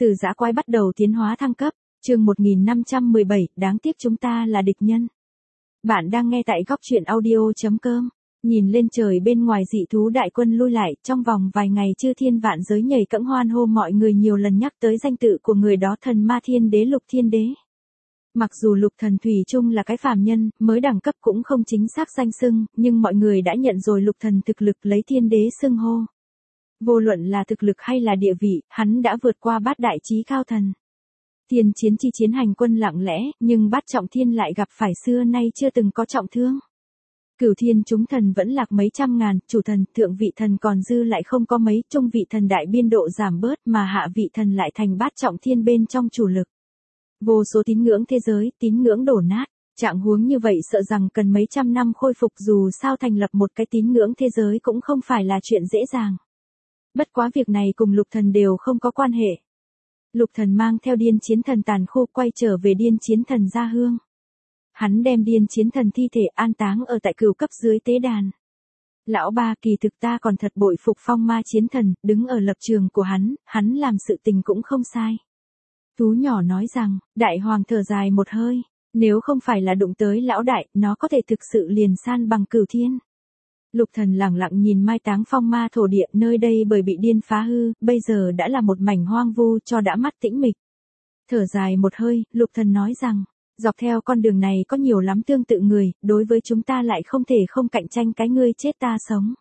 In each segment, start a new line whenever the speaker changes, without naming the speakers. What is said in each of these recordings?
Từ dã quái bắt đầu tiến hóa thăng cấp, chương 1517, đáng tiếc chúng ta là địch nhân. Bạn đang nghe tại góc truyện audio.com. Nhìn lên trời bên ngoài, dị thú đại quân lui lại, trong vòng vài ngày chư thiên vạn giới nhảy cẫng hoan hô, mọi người nhiều lần nhắc tới danh tự của người đó, thần ma thiên đế Lục Thiên Đế. Mặc dù Lục Thần thủy chung là cái phàm nhân, mới đẳng cấp cũng không chính xác danh xưng, nhưng mọi người đã nhận rồi Lục Thần thực lực lấy thiên đế xưng hô. Vô luận là thực lực hay là địa vị, hắn đã vượt qua bát đại chí cao thần. Thiên chiến chi chiến hành quân lặng lẽ, nhưng bát trọng thiên lại gặp phải xưa nay chưa từng có trọng thương. Cửu thiên chúng thần vẫn lạc mấy trăm ngàn, chủ thần, thượng vị thần còn dư lại không có mấy, trung vị thần đại biên độ giảm bớt, mà hạ vị thần lại thành bát trọng thiên bên trong chủ lực. Vô số tín ngưỡng thế giới, tín ngưỡng đổ nát. Trạng huống như vậy sợ rằng cần mấy trăm năm khôi phục, dù sao thành lập một cái tín ngưỡng thế giới cũng không phải là chuyện dễ dàng. Bất quá việc này cùng Lục Thần đều không có quan hệ. Lục Thần mang theo điên chiến thần tàn khô quay trở về điên chiến thần gia hương. Hắn đem điên chiến thần thi thể an táng ở tại cửu cấp dưới tế đàn. Lão ba, kỳ thực ta còn thật bội phục phong ma chiến thần, đứng ở lập trường của hắn làm sự tình cũng không sai. Thú nhỏ nói rằng, đại hoàng thở dài một hơi, nếu không phải là đụng tới lão đại, nó có thể thực sự liền san bằng cửu thiên. Lục Thần lặng lặng nhìn mai táng phong ma thổ địa, nơi đây bởi bị điên phá hư, bây giờ đã là một mảnh hoang vu, cho đã mắt tĩnh mịch. Thở dài một hơi, Lục Thần nói rằng, dọc theo con đường này có nhiều lắm tương tự người, đối với chúng ta lại không thể không cạnh tranh cái ngươi chết ta sống.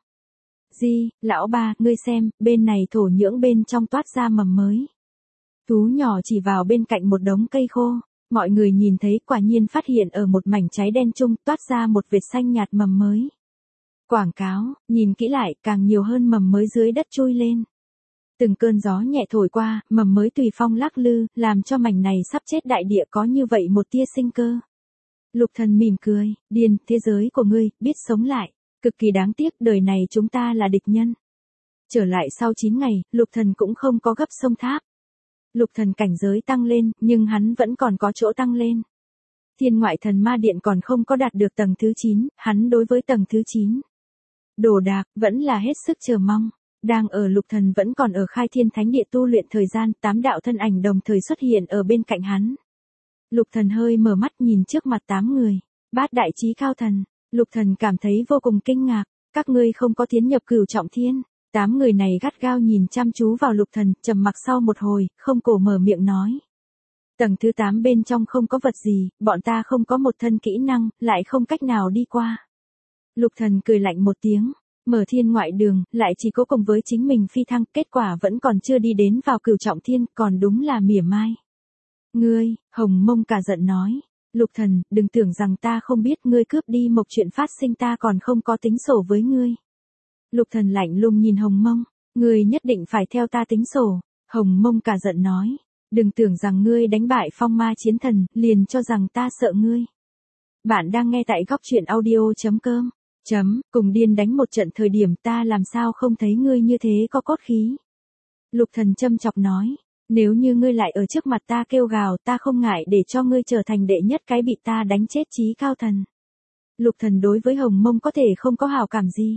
Gì, lão ba, ngươi xem, bên này thổ nhưỡng bên trong toát ra mầm mới. Thú nhỏ chỉ vào bên cạnh một đống cây khô, mọi người nhìn thấy, quả nhiên phát hiện ở một mảnh cháy đen chung toát ra một vệt xanh nhạt mầm mới. Quảng cáo, nhìn kỹ lại, càng nhiều hơn mầm mới dưới đất trôi lên. Từng cơn gió nhẹ thổi qua, mầm mới tùy phong lắc lư, làm cho mảnh này sắp chết đại địa có như vậy một tia sinh cơ. Lục Thần mỉm cười, điên, thế giới của ngươi, biết sống lại. Cực kỳ đáng tiếc, đời này chúng ta là địch nhân. Trở lại sau 9 ngày, Lục Thần cũng không có gấp sông tháp. Lục Thần cảnh giới tăng lên, nhưng hắn vẫn còn có chỗ tăng lên. Thiên ngoại thần ma điện còn không có đạt được tầng thứ 9, hắn đối với tầng thứ 9. Đồ đạc, vẫn là hết sức chờ mong. Đang ở Lục Thần vẫn còn ở khai thiên thánh địa tu luyện thời gian, 8 đạo thân ảnh đồng thời xuất hiện ở bên cạnh hắn. Lục Thần hơi mở mắt nhìn trước mặt 8 người. Bát đại chí cao thần. Lục Thần cảm thấy vô cùng kinh ngạc. Các ngươi không có tiến nhập cửu trọng thiên. 8 người này gắt gao nhìn chăm chú vào Lục Thần, trầm mặc sau một hồi, không cổ mở miệng nói. Tầng thứ 8 bên trong không có vật gì, bọn ta không có một thân kỹ năng, lại không cách nào đi qua. Lục Thần cười lạnh một tiếng, mở thiên ngoại đường, lại chỉ cố cùng với chính mình phi thăng, kết quả vẫn còn chưa đi đến vào cửu trọng thiên, còn đúng là mỉa mai. Ngươi, Hồng Mông cả giận nói, Lục Thần, đừng tưởng rằng ta không biết, ngươi cướp đi mộc chuyện phát sinh ta còn không có tính sổ với ngươi. Lục Thần lạnh lùng nhìn Hồng Mông, ngươi nhất định phải theo ta tính sổ. Hồng Mông cả giận nói, đừng tưởng rằng ngươi đánh bại phong ma chiến thần, liền cho rằng ta sợ ngươi. Bạn đang nghe tại góc truyện audio.com. Cùng điên đánh một trận thời điểm ta làm sao không thấy ngươi như thế có cốt khí. Lục Thần châm chọc nói, nếu như ngươi lại ở trước mặt ta kêu gào, ta không ngại để cho ngươi trở thành đệ nhất cái bị ta đánh chết chí cao thần. Lục Thần đối với Hồng Mông có thể không có hảo cảm gì.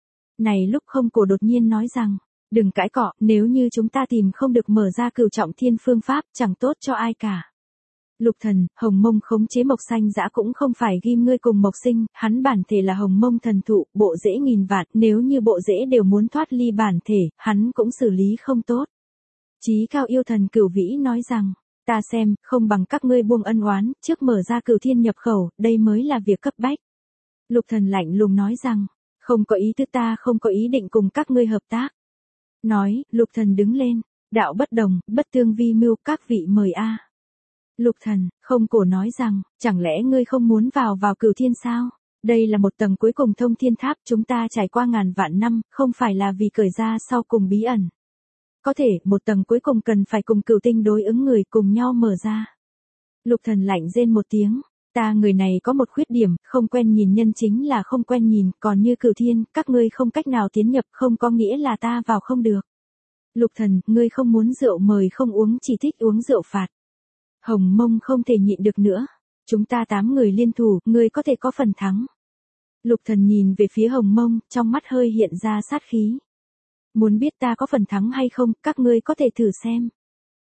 Này lúc không cổ đột nhiên nói rằng, đừng cãi cọ, nếu như chúng ta tìm không được mở ra cửu trọng thiên phương pháp, chẳng tốt cho ai cả. Lục Thần, Hồng Mông khống chế Mộc Xanh Dã cũng không phải ghim ngươi cùng Mộc Sinh, hắn bản thể là Hồng Mông thần thụ, bộ rễ nghìn vạn, nếu như bộ rễ đều muốn thoát ly bản thể, hắn cũng xử lý không tốt. Chí cao yêu thần Cửu Vĩ nói rằng, ta xem, không bằng các ngươi buông ân oán, trước mở ra cửu thiên nhập khẩu, đây mới là việc cấp bách. Lục Thần lạnh lùng nói rằng, không có ý thứ, ta không có ý định cùng các ngươi hợp tác. Nói, Lục Thần đứng lên, đạo bất đồng, bất tương vi mưu, các vị mời a. Lục Thần, không cổ nói rằng, chẳng lẽ ngươi không muốn vào cửu thiên sao? Đây là một tầng cuối cùng thông thiên tháp, chúng ta trải qua ngàn vạn năm, không phải là vì cởi ra sau cùng bí ẩn. Có thể, một tầng cuối cùng cần phải cùng cửu tinh đối ứng người cùng nhau mở ra. Lục Thần lạnh rên một tiếng, ta người này có một khuyết điểm, không quen nhìn nhân chính là không quen nhìn, còn như cửu thiên, các ngươi không cách nào tiến nhập không có nghĩa là ta vào không được. Lục Thần, ngươi không muốn rượu mời không uống, chỉ thích uống rượu phạt. Hồng Mông không thể nhịn được nữa. Chúng ta 8 người liên thủ, ngươi có thể có phần thắng. Lục Thần nhìn về phía Hồng Mông, trong mắt hơi hiện ra sát khí. Muốn biết ta có phần thắng hay không, các ngươi có thể thử xem.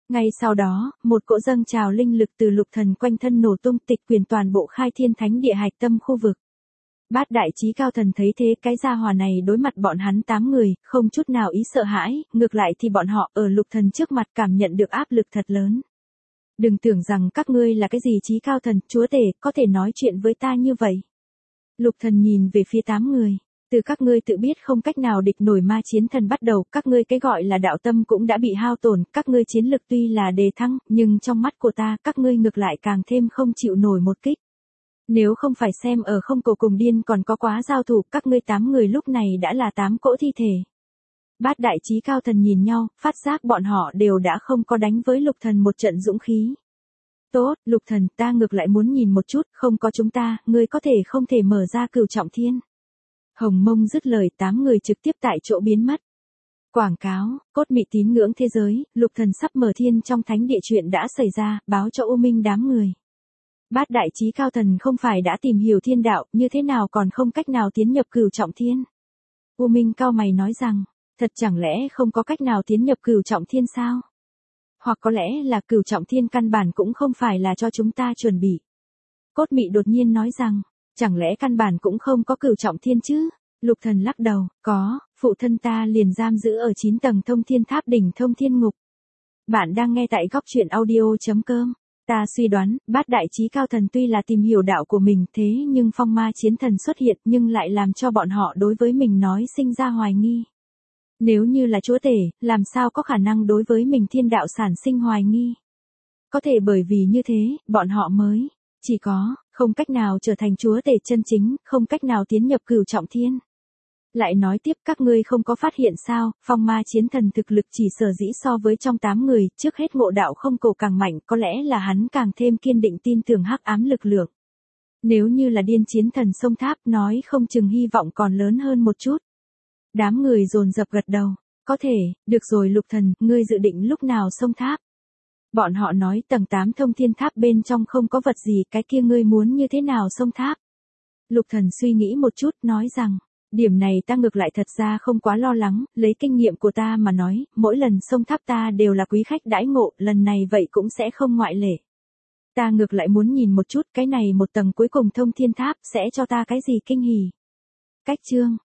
Ngay sau đó, một cỗ dâng trào linh lực từ Lục Thần quanh thân nổ tung tịch quyền toàn bộ Khai Thiên Thánh Địa hạch tâm khu vực. Bát đại chí cao thần thấy thế cái gia hỏa này đối mặt bọn hắn 8 người, không chút nào ý sợ hãi, ngược lại thì bọn họ ở Lục Thần trước mặt cảm nhận được áp lực thật lớn. Đừng tưởng rằng các ngươi là cái gì chí cao thần, chúa tể, có thể nói chuyện với ta như vậy. Lục Thần nhìn về phía 8 người. Từ các ngươi tự biết không cách nào địch nổi ma chiến thần bắt đầu, các ngươi cái gọi là đạo tâm cũng đã bị hao tổn, các ngươi chiến lực tuy là đề thăng, nhưng trong mắt của ta, các ngươi ngược lại càng thêm không chịu nổi một kích. Nếu không phải xem ở không cổ cùng điên còn có quá giao thủ, các ngươi 8 người lúc này đã là 8 cỗ thi thể. Bát đại chí cao thần nhìn nhau, phát giác bọn họ đều đã không có đánh với Lục Thần một trận dũng khí. Tốt, Lục Thần, ta ngược lại muốn nhìn một chút, không có chúng ta, ngươi có thể không thể mở ra Cửu Trọng Thiên. Hồng Mông dứt lời 8 người trực tiếp tại chỗ biến mất. Quảng cáo, cốt mị tín ngưỡng thế giới, Lục Thần sắp mở thiên trong thánh địa chuyện đã xảy ra, báo cho U Minh đám người. Bát đại chí cao thần không phải đã tìm hiểu thiên đạo, như thế nào còn không cách nào tiến nhập Cửu Trọng Thiên. U Minh cao mày nói rằng, thật chẳng lẽ không có cách nào tiến nhập Cửu Trọng Thiên sao? Hoặc có lẽ là Cửu Trọng Thiên căn bản cũng không phải là cho chúng ta chuẩn bị. Cốt mị đột nhiên nói rằng, chẳng lẽ căn bản cũng không có Cửu Trọng Thiên chứ? Lục Thần lắc đầu, có, phụ thân ta liền giam giữ ở 9 tầng thông thiên tháp đỉnh thông thiên ngục. Bạn đang nghe tại góc truyện audio.com. Ta suy đoán, bát đại chí cao thần tuy là tìm hiểu đạo của mình thế nhưng phong ma chiến thần xuất hiện nhưng lại làm cho bọn họ đối với mình nói sinh ra hoài nghi. Nếu như là chúa tể, làm sao có khả năng đối với mình thiên đạo sản sinh hoài nghi? Có thể bởi vì như thế, bọn họ mới, chỉ có, không cách nào trở thành chúa tể chân chính, không cách nào tiến nhập Cửu Trọng Thiên. Lại nói tiếp các ngươi không có phát hiện sao, phong ma chiến thần thực lực chỉ sở dĩ so với trong 8 người, trước hết ngộ đạo không cổ càng mạnh, có lẽ là hắn càng thêm kiên định tin tưởng hắc ám lực lượng. Nếu như là điên chiến thần sông tháp nói không chừng hy vọng còn lớn hơn một chút. Đám người dồn dập gật đầu, có thể, được rồi Lục Thần, ngươi dự định lúc nào sông tháp? Bọn họ nói tầng 8 thông thiên tháp bên trong không có vật gì, cái kia ngươi muốn như thế nào sông tháp? Lục Thần suy nghĩ một chút, nói rằng, điểm này ta ngược lại thật ra không quá lo lắng, lấy kinh nghiệm của ta mà nói, mỗi lần sông tháp ta đều là quý khách đãi ngộ, lần này vậy cũng sẽ không ngoại lệ. Ta ngược lại muốn nhìn một chút cái này một tầng cuối cùng thông thiên tháp sẽ cho ta cái gì kinh hỉ. Cách chương